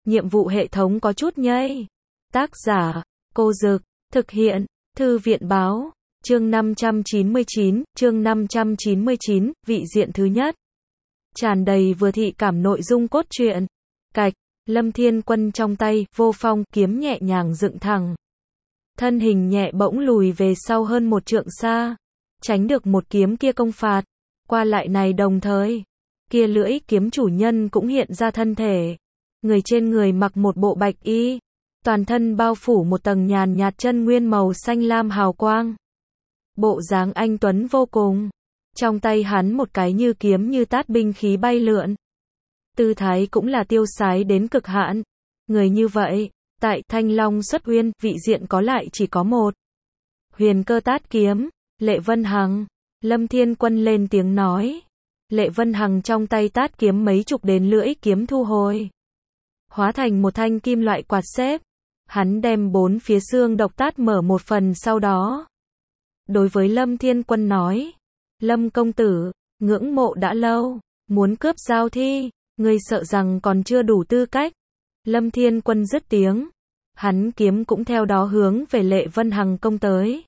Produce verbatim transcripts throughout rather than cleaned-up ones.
nhiệm vụ hệ thống có chút nhây. Tác giả, Cô Dực, thực hiện, Thư viện Báo, chương năm trăm chín mươi chín, chương năm trăm chín mươi chín, vị diện thứ nhất. Tràn đầy vừa thị cảm nội dung cốt truyện. Cạch, Lâm Thiên Quân trong tay, vô phong, kiếm nhẹ nhàng dựng thẳng. Thân hình nhẹ bỗng lùi về sau hơn một trượng xa, tránh được một kiếm kia công phạt. Qua lại này đồng thời, kia lưỡi kiếm chủ nhân cũng hiện ra thân thể. Người trên người mặc một bộ bạch y, toàn thân bao phủ một tầng nhàn nhạt chân nguyên màu xanh lam hào quang. Bộ dáng anh tuấn vô cùng. Trong tay hắn một cái như kiếm như tát binh khí bay lượn. Tư thái cũng là tiêu sái đến cực hạn. Người như vậy, tại Thanh Long xuất uyên, vị diện có lại chỉ có một. Huyền Cơ Tát Kiếm, Lệ Vân Hằng. Lâm Thiên Quân lên tiếng nói. Lệ Vân Hằng trong tay tát kiếm mấy chục đến lưỡi kiếm thu hồi, hóa thành một thanh kim loại quạt xếp. Hắn đem bốn phía xương độc tát mở một phần, sau đó đối với Lâm Thiên Quân nói: Lâm công tử, ngưỡng mộ đã lâu, muốn cướp giao thi, ngươi sợ rằng còn chưa đủ tư cách. Lâm Thiên Quân dứt tiếng, hắn kiếm cũng theo đó hướng về Lệ Vân Hằng công tới.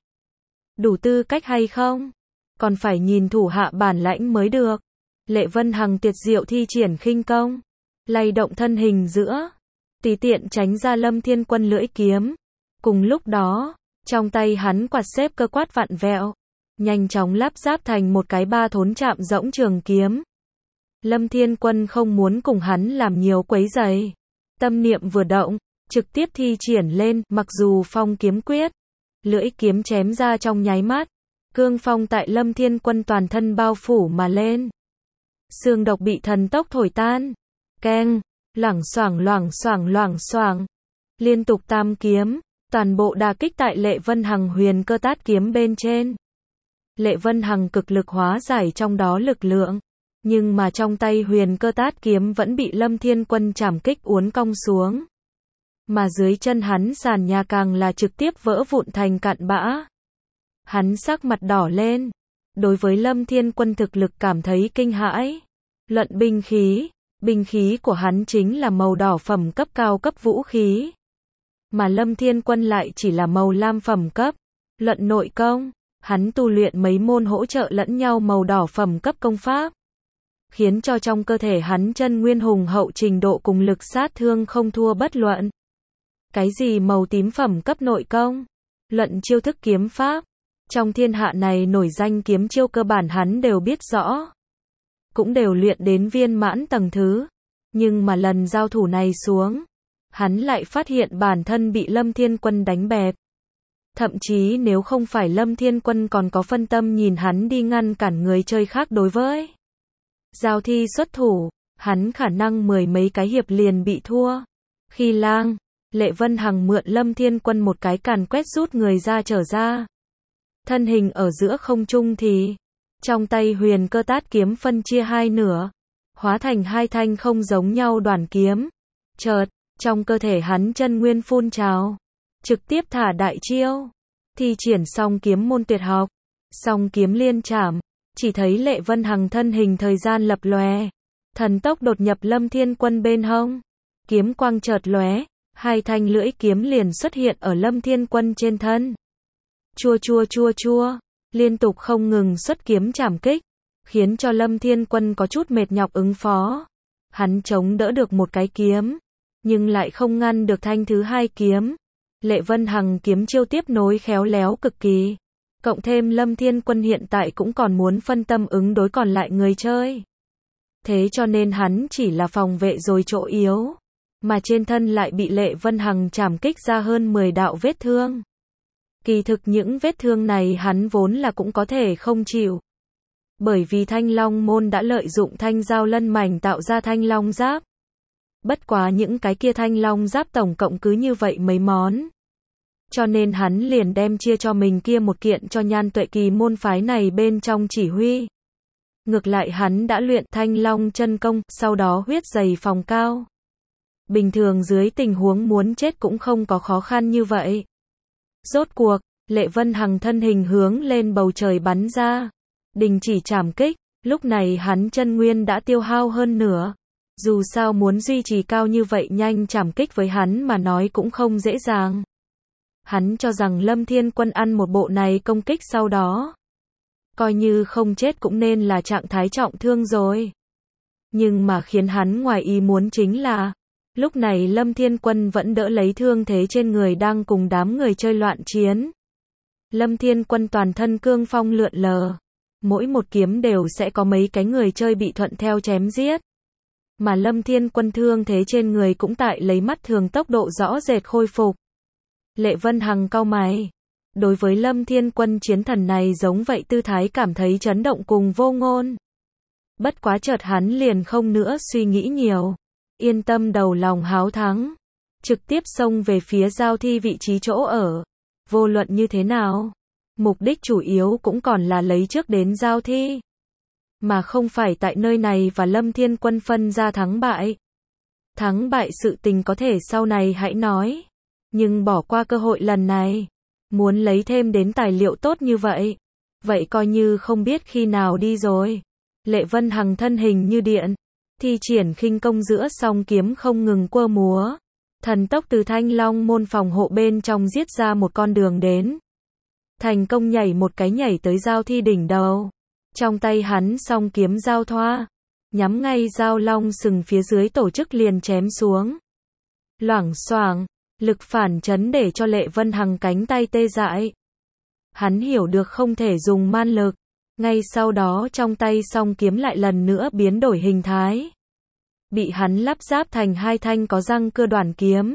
Đủ tư cách hay không? Còn phải nhìn thủ hạ bản lãnh mới được. Lệ Vân Hằng tuyệt diệu thi triển khinh công, lay động thân hình giữa, tùy tiện tránh ra Lâm Thiên Quân lưỡi kiếm. Cùng lúc đó, trong tay hắn quạt xếp cơ quát vặn vẹo, nhanh chóng lắp ráp thành một cái ba thốn chạm rỗng trường kiếm. Lâm Thiên Quân không muốn cùng hắn làm nhiều quấy rầy, tâm niệm vừa động, trực tiếp thi triển lên. Mặc dù phong kiếm quyết, lưỡi kiếm chém ra trong nháy mắt, cương phong tại Lâm Thiên Quân toàn thân bao phủ mà lên. Xương độc bị thần tốc thổi tan. Keng, loảng xoảng loảng xoảng loảng xoảng, liên tục tam kiếm, toàn bộ đả kích tại Lệ Vân Hằng Huyền Cơ Tát Kiếm bên trên. Lệ Vân Hằng cực lực hóa giải trong đó lực lượng, nhưng mà trong tay Huyền Cơ Tát Kiếm vẫn bị Lâm Thiên Quân chảm kích uốn cong xuống. Mà dưới chân hắn sàn nhà càng là trực tiếp vỡ vụn thành cặn bã. Hắn sắc mặt đỏ lên, đối với Lâm Thiên Quân thực lực cảm thấy kinh hãi. Luận binh khí, binh khí của hắn chính là màu đỏ phẩm cấp cao cấp vũ khí, mà Lâm Thiên Quân lại chỉ là màu lam phẩm cấp. Luận nội công, hắn tu luyện mấy môn hỗ trợ lẫn nhau màu đỏ phẩm cấp công pháp, khiến cho trong cơ thể hắn chân nguyên hùng hậu, trình độ cùng lực sát thương không thua bất luận cái gì màu tím phẩm cấp nội công. Luận chiêu thức kiếm pháp, trong thiên hạ này nổi danh kiếm chiêu cơ bản hắn đều biết rõ, cũng đều luyện đến viên mãn tầng thứ. Nhưng mà lần giao thủ này xuống, hắn lại phát hiện bản thân bị Lâm Thiên Quân đánh bẹp. Thậm chí nếu không phải Lâm Thiên Quân còn có phân tâm nhìn hắn đi ngăn cản người chơi khác đối với giao thi xuất thủ, hắn khả năng mười mấy cái hiệp liền bị thua. Khi lang, Lệ Vân Hằng mượn Lâm Thiên Quân một cái càn quét rút người ra trở ra. Thân hình ở giữa không trung thì, trong tay Huyền Cơ Tát Kiếm phân chia hai nửa, hóa thành hai thanh không giống nhau đoản kiếm. Chợt, trong cơ thể hắn chân nguyên phun trào, trực tiếp thả đại chiêu, thi triển song kiếm môn tuyệt học, song kiếm liên chảm. Chỉ thấy Lệ Vân Hằng thân hình thời gian lập lòe, thần tốc đột nhập Lâm Thiên Quân bên hông, kiếm quang chợt lóe, hai thanh lưỡi kiếm liền xuất hiện ở Lâm Thiên Quân trên thân. Chua chua chua chua, liên tục không ngừng xuất kiếm chảm kích, khiến cho Lâm Thiên Quân có chút mệt nhọc ứng phó. Hắn chống đỡ được một cái kiếm, nhưng lại không ngăn được thanh thứ hai kiếm. Lệ Vân Hằng kiếm chiêu tiếp nối khéo léo cực kỳ, cộng thêm Lâm Thiên Quân hiện tại cũng còn muốn phân tâm ứng đối còn lại người chơi. Thế cho nên hắn chỉ là phòng vệ rồi chỗ yếu, mà trên thân lại bị Lệ Vân Hằng chảm kích ra hơn mười đạo vết thương. Kỳ thực những vết thương này hắn vốn là cũng có thể không chịu, bởi vì Thanh Long môn đã lợi dụng thanh giao lân mảnh tạo ra thanh long giáp. Bất quá những cái kia thanh long giáp tổng cộng cứ như vậy mấy món, cho nên hắn liền đem chia cho mình kia một kiện cho Nhan Tuệ Kỳ môn phái này bên trong chỉ huy. Ngược lại hắn đã luyện Thanh Long chân công, sau đó huyết dày phòng cao. Bình thường dưới tình huống muốn chết cũng không có khó khăn như vậy. Rốt cuộc, Lệ Vân Hằng thân hình hướng lên bầu trời bắn ra, đình chỉ chảm kích. Lúc này hắn chân nguyên đã tiêu hao hơn nửa, Dù sao muốn duy trì cao như vậy nhanh trảm kích với hắn mà nói cũng không dễ dàng. Hắn cho rằng Lâm Thiên Quân ăn một bộ này công kích sau đó, coi như không chết cũng nên là trạng thái trọng thương rồi. Nhưng mà khiến hắn ngoài ý muốn chính là, lúc này Lâm Thiên Quân vẫn đỡ lấy thương thế trên người đang cùng đám người chơi loạn chiến. Lâm Thiên Quân toàn thân cương phong lượn lờ, mỗi một kiếm đều sẽ có mấy cái người chơi bị thuận theo chém giết. Mà Lâm Thiên Quân thương thế trên người cũng tại lấy mắt thường tốc độ rõ rệt khôi phục. Lệ Vân Hằng cau mày. Đối với Lâm Thiên Quân chiến thần này giống vậy tư thái cảm thấy chấn động cùng vô ngôn. Bất quá chợt hắn liền không nữa suy nghĩ nhiều. Yên tâm đầu lòng háo thắng. Trực tiếp xông về phía giao thi vị trí chỗ ở. Vô luận như thế nào, mục đích chủ yếu cũng còn là lấy trước đến giao thi. Mà không phải tại nơi này và Lâm Thiên Quân phân ra thắng bại. Thắng bại sự tình có thể sau này hãy nói. Nhưng bỏ qua cơ hội lần này, muốn lấy thêm đến tài liệu tốt như vậy, vậy coi như không biết khi nào đi rồi. Lệ Vân Hằng thân hình như điện, thi triển khinh công giữa song kiếm không ngừng quơ múa. Thần tốc từ Thanh Long môn phòng hộ bên trong giết ra một con đường đến. Thành công nhảy một cái nhảy tới giao thi đỉnh đầu. Trong tay hắn song kiếm giao thoa, nhắm ngay giao long sừng phía dưới tổ chức liền chém xuống. Loảng xoảng, lực phản chấn để cho Lệ Vân Hằng cánh tay tê dại. Hắn hiểu được không thể dùng man lực, ngay sau đó trong tay song kiếm lại lần nữa biến đổi hình thái. Bị hắn lắp ráp thành hai thanh có răng cưa đoản kiếm.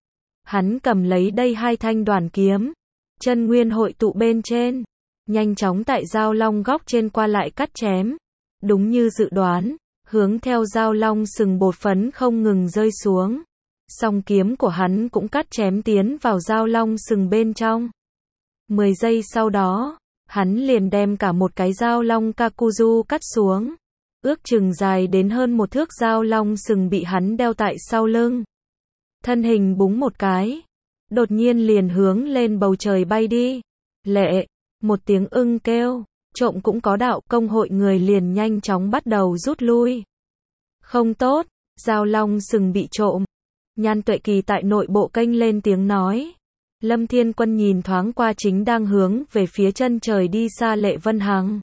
Hắn cầm lấy đây hai thanh đoản kiếm, chân nguyên hội tụ bên trên, nhanh chóng tại giao long góc trên qua lại cắt chém. Đúng như dự đoán, hướng theo giao long sừng bột phấn không ngừng rơi xuống. Song kiếm của hắn cũng cắt chém tiến vào giao long sừng bên trong. Mười giây sau đó, hắn liền đem cả một cái giao long Kakuzu cắt xuống. Ước chừng dài đến hơn một thước giao long sừng bị hắn đeo tại sau lưng. Thân hình búng một cái, đột nhiên liền hướng lên bầu trời bay đi. Lệ, một tiếng ưng kêu, trộm cũng có đạo, công hội người liền nhanh chóng bắt đầu rút lui. Không tốt, giao long sừng bị trộm. Nhan Tuệ Kỳ tại nội bộ kênh lên tiếng nói. Lâm Thiên Quân nhìn thoáng qua chính đang hướng về phía chân trời đi xa Lệ Vân Hằng.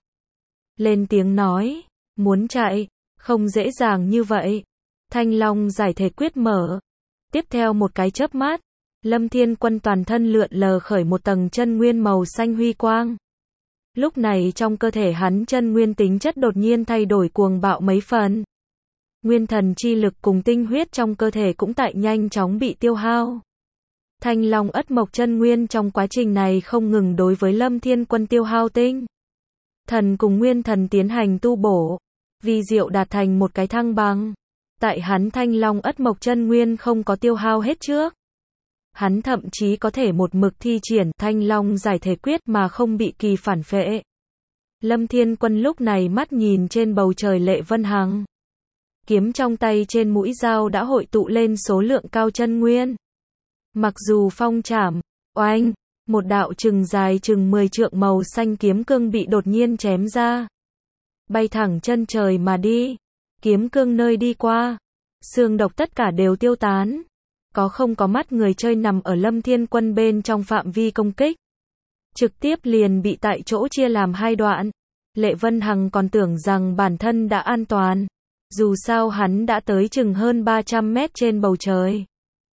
Lên tiếng nói, muốn chạy, không dễ dàng như vậy. Thanh Long giải thể quyết mở. Tiếp theo một cái chớp mắt, Lâm Thiên Quân toàn thân lượn lờ khởi một tầng chân nguyên màu xanh huy quang. Lúc này trong cơ thể hắn chân nguyên tính chất đột nhiên thay đổi cuồng bạo mấy phần. Nguyên thần chi lực cùng tinh huyết trong cơ thể cũng tại nhanh chóng bị tiêu hao. Thanh Long ất mộc chân nguyên trong quá trình này không ngừng đối với Lâm Thiên Quân tiêu hao tinh thần cùng nguyên thần tiến hành tu bổ, vì diệu đạt thành một cái thăng bằng. Tại hắn Thanh Long ất mộc chân nguyên không có tiêu hao hết trước, hắn thậm chí có thể một mực thi triển Thanh Long giải thể quyết mà không bị kỳ phản phệ. Lâm Thiên Quân lúc này mắt nhìn trên bầu trời Lệ Vân Hằng. Kiếm trong tay trên mũi dao đã hội tụ lên số lượng cao chân nguyên. Mặc dù phong trảm, oanh, một đạo chừng dài chừng mười trượng màu xanh kiếm cương bị đột nhiên chém ra. Bay thẳng chân trời mà đi. Kiếm cương nơi đi qua, xương độc tất cả đều tiêu tán. Có không có mắt người chơi nằm ở Lâm Thiên Quân bên trong phạm vi công kích. Trực tiếp liền bị tại chỗ chia làm hai đoạn. Lệ Vân Hằng còn tưởng rằng bản thân đã an toàn. Dù sao hắn đã tới chừng hơn ba trăm mét trên bầu trời.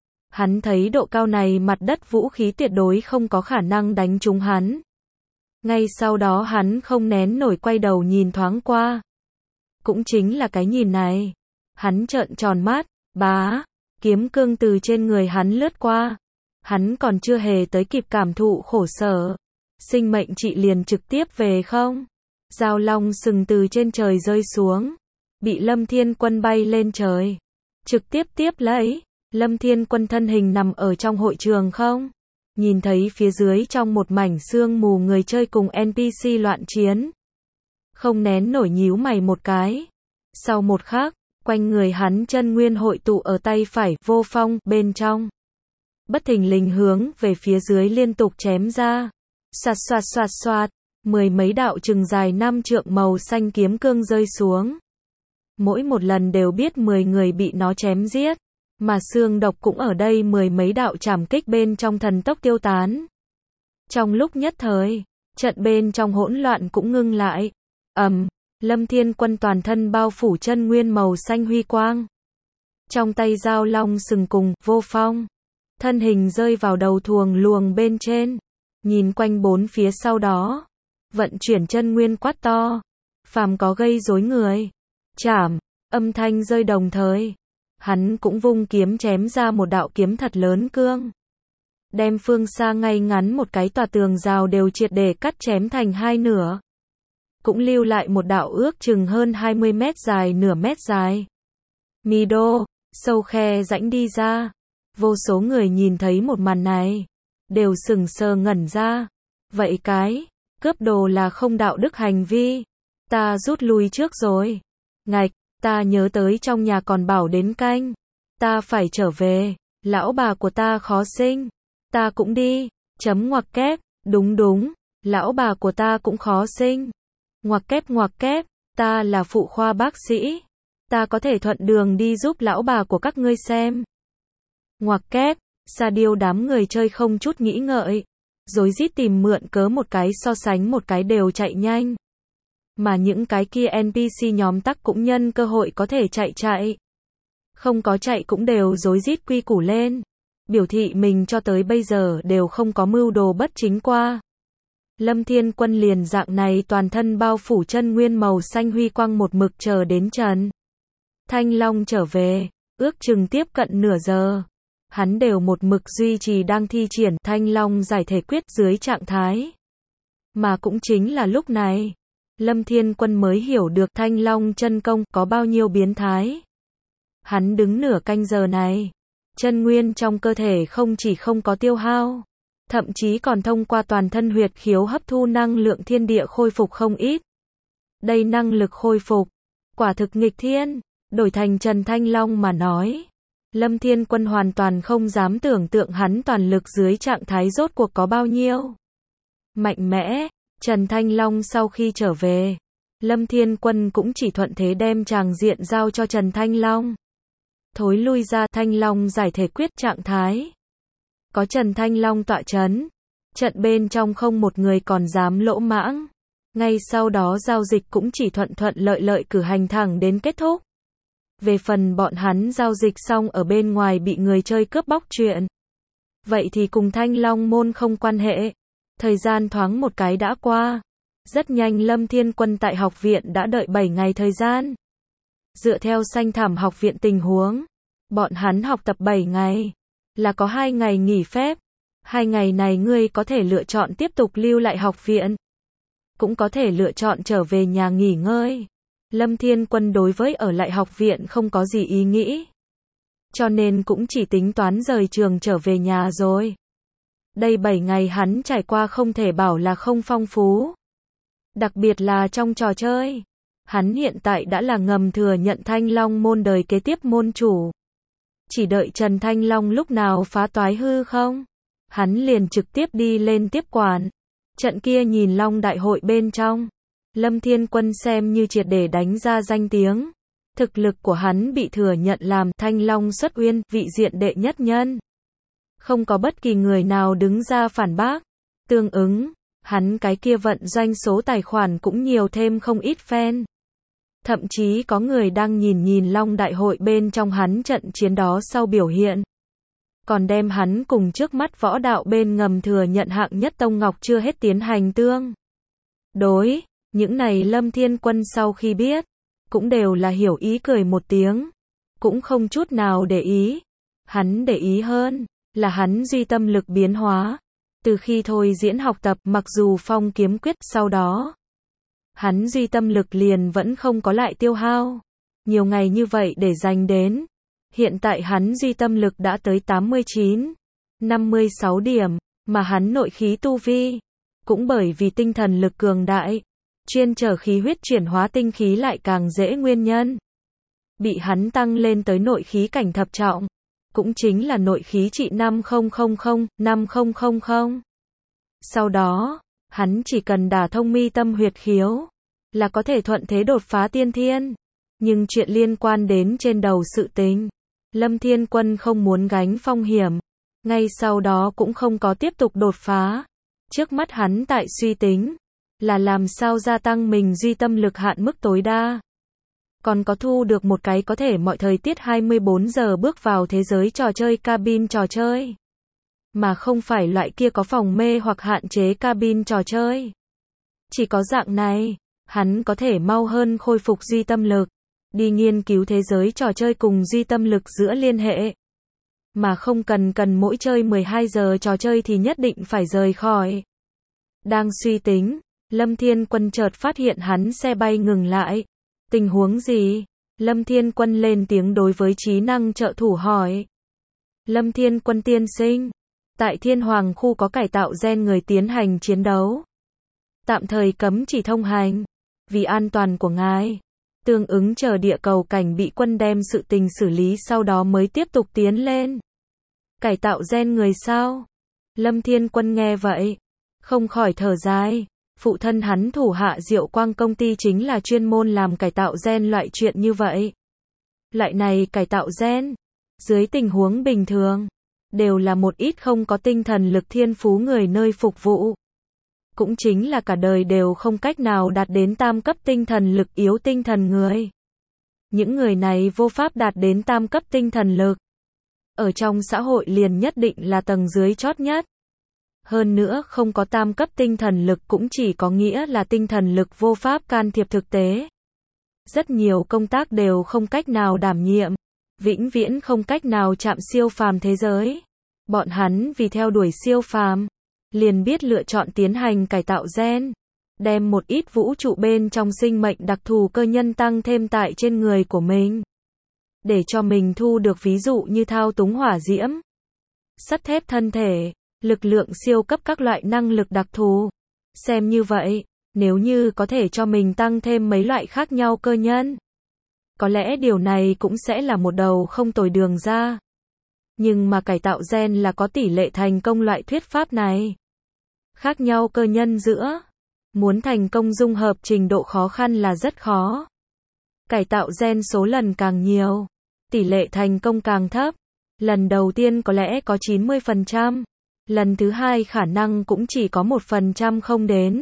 Hắn thấy độ cao này mặt đất vũ khí tuyệt đối không có khả năng đánh trúng hắn. Ngay sau đó hắn không nén nổi quay đầu nhìn thoáng qua. Cũng chính là cái nhìn này. Hắn trợn tròn mắt, bá, kiếm cương từ trên người hắn lướt qua. Hắn còn chưa hề tới kịp cảm thụ khổ sở. Sinh mệnh trị liền trực tiếp về không. Giao long sừng từ trên trời rơi xuống. Bị Lâm Thiên Quân bay lên trời. Trực tiếp tiếp lấy. Lâm Thiên Quân thân hình nằm ở trong hội trường không? Nhìn thấy phía dưới trong một mảnh sương mù người chơi cùng en pê xê loạn chiến. Không nén nổi nhíu mày một cái. Sau một khắc, quanh người hắn chân nguyên hội tụ ở tay phải vô phong bên trong. Bất thình lình hướng về phía dưới liên tục chém ra. Xoạt xoạt xoạt xoạt, mười mấy đạo chừng dài năm trượng màu xanh kiếm cương rơi xuống. mỗi một lần đều biết mười người bị nó chém giết, mà xương độc cũng ở đây mười mấy đạo trảm kích bên trong thần tốc tiêu tán. Trong lúc nhất thời, trận bên trong hỗn loạn cũng ngưng lại. Ầm, Lâm Thiên Quân toàn thân bao phủ chân nguyên màu xanh huy quang. Trong tay dao long sừng cùng vô phong, thân hình rơi vào đầu thuồng luồng bên trên, nhìn quanh bốn phía sau đó, vận chuyển chân nguyên quát to, phàm có gây rối người, chảm. Âm thanh rơi đồng thời, hắn cũng vung kiếm chém ra một đạo kiếm thật lớn cương, đem phương xa ngay ngắn một cái tòa tường rào đều triệt để cắt chém thành hai nửa, cũng lưu lại một đạo ước chừng hơn hai mươi mét dài nửa mét dài. Mi đô, sâu khe rãnh đi ra, vô số người nhìn thấy một màn này, đều sững sờ ngẩn ra. Vậy cái, cướp đồ là không đạo đức hành vi, ta rút lui trước rồi. Ngạch, ta nhớ tới trong nhà còn bảo đến canh, ta phải trở về, lão bà của ta khó sinh, ta cũng đi, chấm ngoặc kép, đúng đúng, lão bà của ta cũng khó sinh, ngoặc kép ngoặc kép, ta là phụ khoa bác sĩ, ta có thể thuận đường đi giúp lão bà của các ngươi xem. Ngoặc kép, Sa Điêu đám người chơi không chút nghĩ ngợi, rối rít tìm mượn cớ một cái so sánh một cái đều chạy nhanh. Mà những cái kia en pê xê nhóm tắc cũng nhân cơ hội có thể chạy chạy. Không có chạy cũng đều rối rít quy củ lên, biểu thị mình cho tới bây giờ đều không có mưu đồ bất chính qua. Lâm Thiên Quân liền dạng này toàn thân bao phủ chân nguyên màu xanh huy quang một mực chờ đến Trần Thanh Long trở về, ước chừng tiếp cận nửa giờ. Hắn đều một mực duy trì đang thi triển Thanh Long giải thể quyết dưới trạng thái. Mà cũng chính là lúc này, Lâm Thiên Quân mới hiểu được Thanh Long chân công có bao nhiêu biến thái. Hắn đứng nửa canh giờ này, chân nguyên trong cơ thể không chỉ không có tiêu hao, thậm chí còn thông qua toàn thân huyệt khiếu hấp thu năng lượng thiên địa khôi phục không ít. Đây năng lực khôi phục, quả thực nghịch thiên, đổi thành Trần Thanh Long mà nói. Lâm Thiên Quân hoàn toàn không dám tưởng tượng hắn toàn lực dưới trạng thái rốt cuộc có bao nhiêu mạnh mẽ. Trần Thanh Long sau khi trở về, Lâm Thiên Quân cũng chỉ thuận thế đem tràng diện giao cho Trần Thanh Long. Thối lui ra Thanh Long giải thể quyết trạng thái. Có Trần Thanh Long tọa chấn, trận bên trong không một người còn dám lỗ mãng. Ngay sau đó giao dịch cũng chỉ thuận thuận lợi lợi cử hành thẳng đến kết thúc. Về phần bọn hắn giao dịch xong ở bên ngoài bị người chơi cướp bóc chuyện, vậy thì cùng Thanh Long môn không quan hệ. Thời gian thoáng một cái đã qua. Rất nhanh Lâm Thiên Quân tại học viện đã đợi bảy ngày thời gian. Dựa theo xanh thảm học viện tình huống, bọn hắn học tập bảy ngày, là có hai ngày nghỉ phép. Hai ngày này ngươi có thể lựa chọn tiếp tục lưu lại học viện, cũng có thể lựa chọn trở về nhà nghỉ ngơi. Lâm Thiên Quân đối với ở lại học viện không có gì ý nghĩ, cho nên cũng chỉ tính toán rời trường trở về nhà rồi. Đây bảy ngày hắn trải qua không thể bảo là không phong phú. Đặc biệt là trong trò chơi. Hắn hiện tại đã là ngầm thừa nhận Thanh Long môn đời kế tiếp môn chủ. Chỉ đợi Trần Thanh Long lúc nào phá toái hư không, hắn liền trực tiếp đi lên tiếp quản. Trận kia nhìn Long đại hội bên trong, Lâm Thiên Quân xem như triệt để đánh ra danh tiếng. Thực lực của hắn bị thừa nhận làm Thanh Long xuất uyên, vị diện đệ nhất nhân. Không có bất kỳ người nào đứng ra phản bác. Tương ứng, hắn cái kia vận doanh số tài khoản cũng nhiều thêm không ít fan. Thậm chí có người đang nhìn nhìn Long đại hội bên trong hắn trận chiến đó sau biểu hiện. Còn đem hắn cùng trước mắt võ đạo bên ngầm thừa nhận hạng nhất Tông Ngọc chưa hết tiến hành tương đối. Những này Lâm Thiên Quân sau khi biết, cũng đều là hiểu ý cười một tiếng. Cũng không chút nào để ý. Hắn để ý hơn là hắn duy tâm lực biến hóa. Từ khi thôi diễn học tập, mặc dù phong kiếm quyết sau đó, hắn duy tâm lực liền vẫn không có lại tiêu hao. Nhiều ngày như vậy để dành đến. Hiện tại hắn duy tâm lực đã tới tám mươi chín, năm mươi sáu điểm, mà hắn nội khí tu vi, cũng bởi vì tinh thần lực cường đại, chuyên trở khí huyết chuyển hóa tinh khí lại càng dễ nguyên nhân. Bị hắn tăng lên tới nội khí cảnh thập trọng. Cũng chính là nội khí trị năm nghìn, năm nghìn. Sau đó, hắn chỉ cần đả thông mi tâm huyệt khiếu, là có thể thuận thế đột phá tiên thiên. Nhưng chuyện liên quan đến trên đầu sự tình, Lâm Thiên Quân không muốn gánh phong hiểm, ngay sau đó cũng không có tiếp tục đột phá. Trước mắt hắn tại suy tính, là làm sao gia tăng mình duy tâm lực hạn mức tối đa. Còn có thu được một cái có thể mọi thời tiết hai mươi bốn giờ bước vào thế giới trò chơi cabin trò chơi. Mà không phải loại kia có phòng mê hoặc hạn chế cabin trò chơi. Chỉ có dạng này, hắn có thể mau hơn khôi phục duy tâm lực, đi nghiên cứu thế giới trò chơi cùng duy tâm lực giữa liên hệ. Mà không cần cần mỗi chơi mười hai giờ trò chơi thì nhất định phải rời khỏi. Đang suy tính, Lâm Thiên Quân chợt phát hiện hắn xe bay ngừng lại. Tình huống gì? Lâm Thiên Quân lên tiếng đối với trí năng trợ thủ hỏi. Lâm Thiên Quân tiên sinh, tại Thiên Hoàng khu có cải tạo gen người tiến hành chiến đấu. Tạm thời cấm chỉ thông hành, vì an toàn của ngài. Tương ứng chờ địa cầu cảnh bị quân đem sự tình xử lý sau đó mới tiếp tục tiến lên. Cải tạo gen người sao? Lâm Thiên Quân nghe vậy, không khỏi thở dài. Phụ thân hắn thủ hạ Diệu Quang công ty chính là chuyên môn làm cải tạo gen loại chuyện như vậy. Loại này cải tạo gen, dưới tình huống bình thường, đều là một ít không có tinh thần lực thiên phú người nơi phục vụ. Cũng chính là cả đời đều không cách nào đạt đến tam cấp tinh thần lực yếu tinh thần người. Những người này vô pháp đạt đến tam cấp tinh thần lực. Ở trong xã hội liền nhất định là tầng dưới chót nhất. Hơn nữa không có tam cấp tinh thần lực cũng chỉ có nghĩa là tinh thần lực vô pháp can thiệp thực tế. Rất nhiều công tác đều không cách nào đảm nhiệm, vĩnh viễn không cách nào chạm siêu phàm thế giới. Bọn hắn vì theo đuổi siêu phàm, liền biết lựa chọn tiến hành cải tạo gen, đem một ít vũ trụ bên trong sinh mệnh đặc thù cơ nhân tăng thêm tại trên người của mình. Để cho mình thu được ví dụ như thao túng hỏa diễm, sắt thép thân thể, lực lượng siêu cấp các loại năng lực đặc thù. Xem như vậy, nếu như có thể cho mình tăng thêm mấy loại khác nhau cơ nhân, có lẽ điều này cũng sẽ là một đầu không tồi đường ra. Nhưng mà cải tạo gen là có tỷ lệ thành công loại thuyết pháp này. Khác nhau cơ nhân giữa, muốn thành công dung hợp trình độ khó khăn là rất khó. Cải tạo gen số lần càng nhiều, tỷ lệ thành công càng thấp. Lần đầu tiên có lẽ có chín mươi phần trăm, lần thứ hai khả năng cũng chỉ có một phần trăm không đến.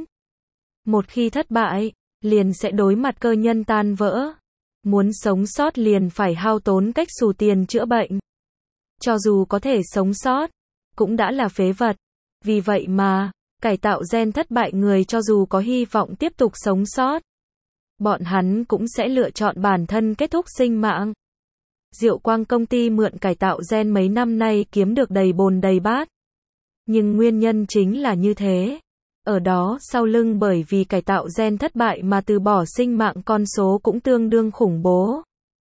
Một khi thất bại, liền sẽ đối mặt cơ nhân tan vỡ. Muốn sống sót liền phải hao tốn cách xù tiền chữa bệnh. Cho dù có thể sống sót, cũng đã là phế vật. Vì vậy mà, cải tạo gen thất bại người cho dù có hy vọng tiếp tục sống sót, bọn hắn cũng sẽ lựa chọn bản thân kết thúc sinh mạng. Diệu Quang công ty mượn cải tạo gen mấy năm nay kiếm được đầy bồn đầy bát. Nhưng nguyên nhân chính là như thế. Ở đó sau lưng bởi vì cải tạo gen thất bại mà từ bỏ sinh mạng con số cũng tương đương khủng bố.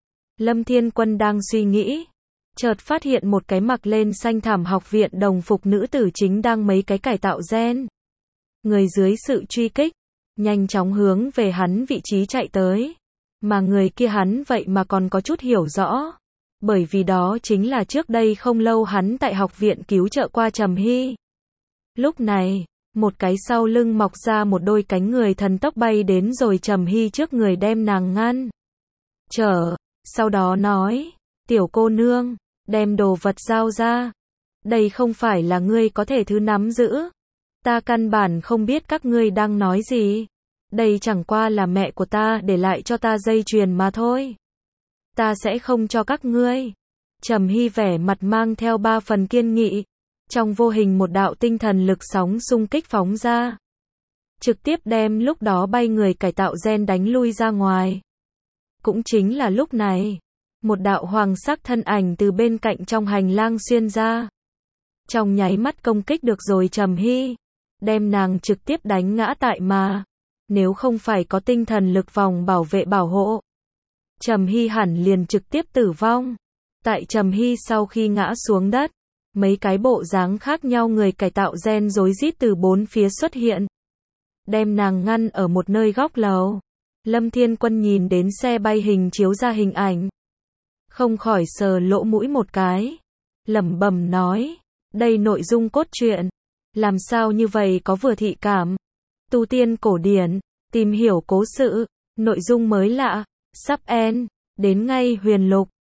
Lâm Thiên Quân đang suy nghĩ, chợt phát hiện một cái mặc lên xanh thảm học viện đồng phục nữ tử chính đang mấy cái cải tạo gen. Người dưới sự truy kích, nhanh chóng hướng về hắn vị trí chạy tới. Mà người kia hắn vậy mà còn có chút hiểu rõ. Bởi vì đó chính là trước đây không lâu hắn tại học viện cứu trợ qua Trầm Hy. Lúc này, một cái sau lưng mọc ra một đôi cánh người thần tốc bay đến rồi Trầm Hy trước người đem nàng ngăn trở, sau đó nói, tiểu cô nương, đem đồ vật giao ra. Đây không phải là ngươi có thể thứ nắm giữ. Ta căn bản không biết các ngươi đang nói gì. Đây chẳng qua là mẹ của ta để lại cho ta dây chuyền mà thôi. Ta sẽ không cho các ngươi. Trầm Hy vẻ mặt mang theo ba phần kiên nghị. Trong vô hình một đạo tinh thần lực sóng xung kích phóng ra. Trực tiếp đem lúc đó bay người cải tạo gen đánh lui ra ngoài. Cũng chính là lúc này, một đạo hoàng sắc thân ảnh từ bên cạnh trong hành lang xuyên ra. Trong nháy mắt công kích được rồi Trầm Hy. Đem nàng trực tiếp đánh ngã tại mà. Nếu không phải có tinh thần lực vòng bảo vệ bảo hộ, Trầm Hy hẳn liền trực tiếp tử vong. Tại Trầm Hy sau khi ngã xuống đất, mấy cái bộ dáng khác nhau người cải tạo gen rối rít từ bốn phía xuất hiện. Đem nàng ngăn ở một nơi góc lầu. Lâm Thiên Quân nhìn đến xe bay hình chiếu ra hình ảnh. Không khỏi sờ lỗ mũi một cái. Lẩm bẩm nói, đây nội dung cốt truyện. Làm sao như vậy có vừa thị cảm. Tu tiên cổ điển, tìm hiểu cố sự, nội dung mới lạ. Sắp end. Đến ngay huyền lục.